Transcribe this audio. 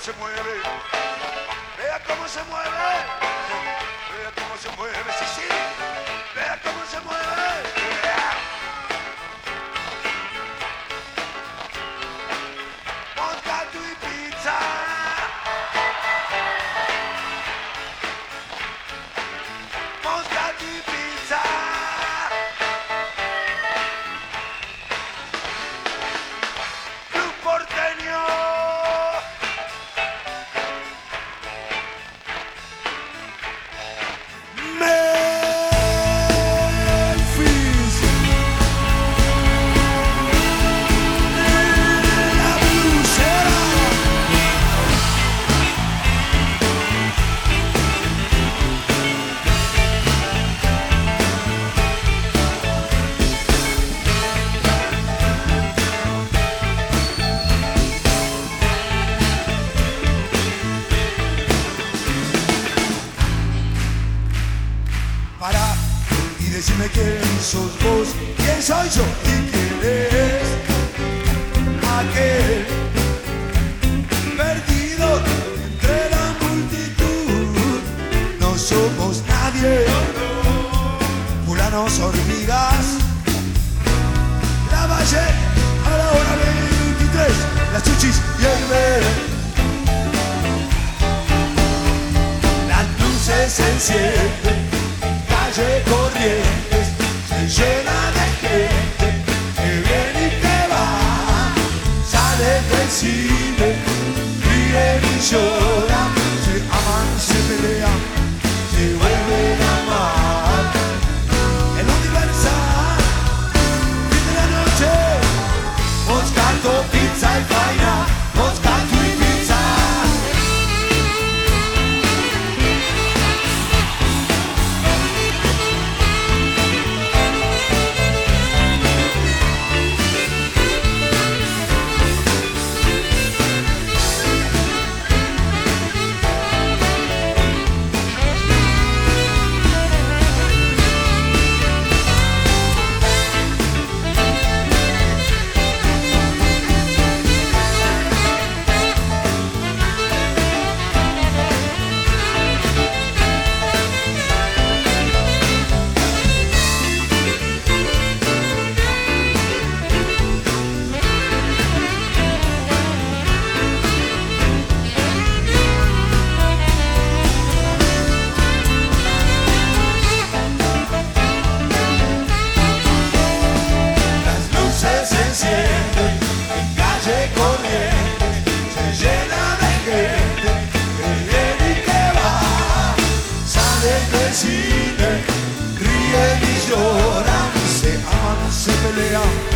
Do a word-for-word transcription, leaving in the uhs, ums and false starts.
se mueve, vea cómo se mueve, vea cómo se mueve, sí, sí, vea cómo se mueve. Vea. Moscato y pizza. Moscato y pizza. Club Porteño. Para y decime quién sos vos, quién soy yo y quién es aquel perdido entre la multitud. No somos nadie, fulanos hormigas. La Valle a la hora veintitrés, las chuchis y el ver. Las luces se encienden, calle Corrientes se llena de gente que viene y que va, sale del cine, ríen y lloran, se aman, se pelean, se vuelven a amar. El Universal, fin de la noche, Moscato, pizza y faina, Moscato y pizza. Cine, ríen y lloran, se aman, se pelean,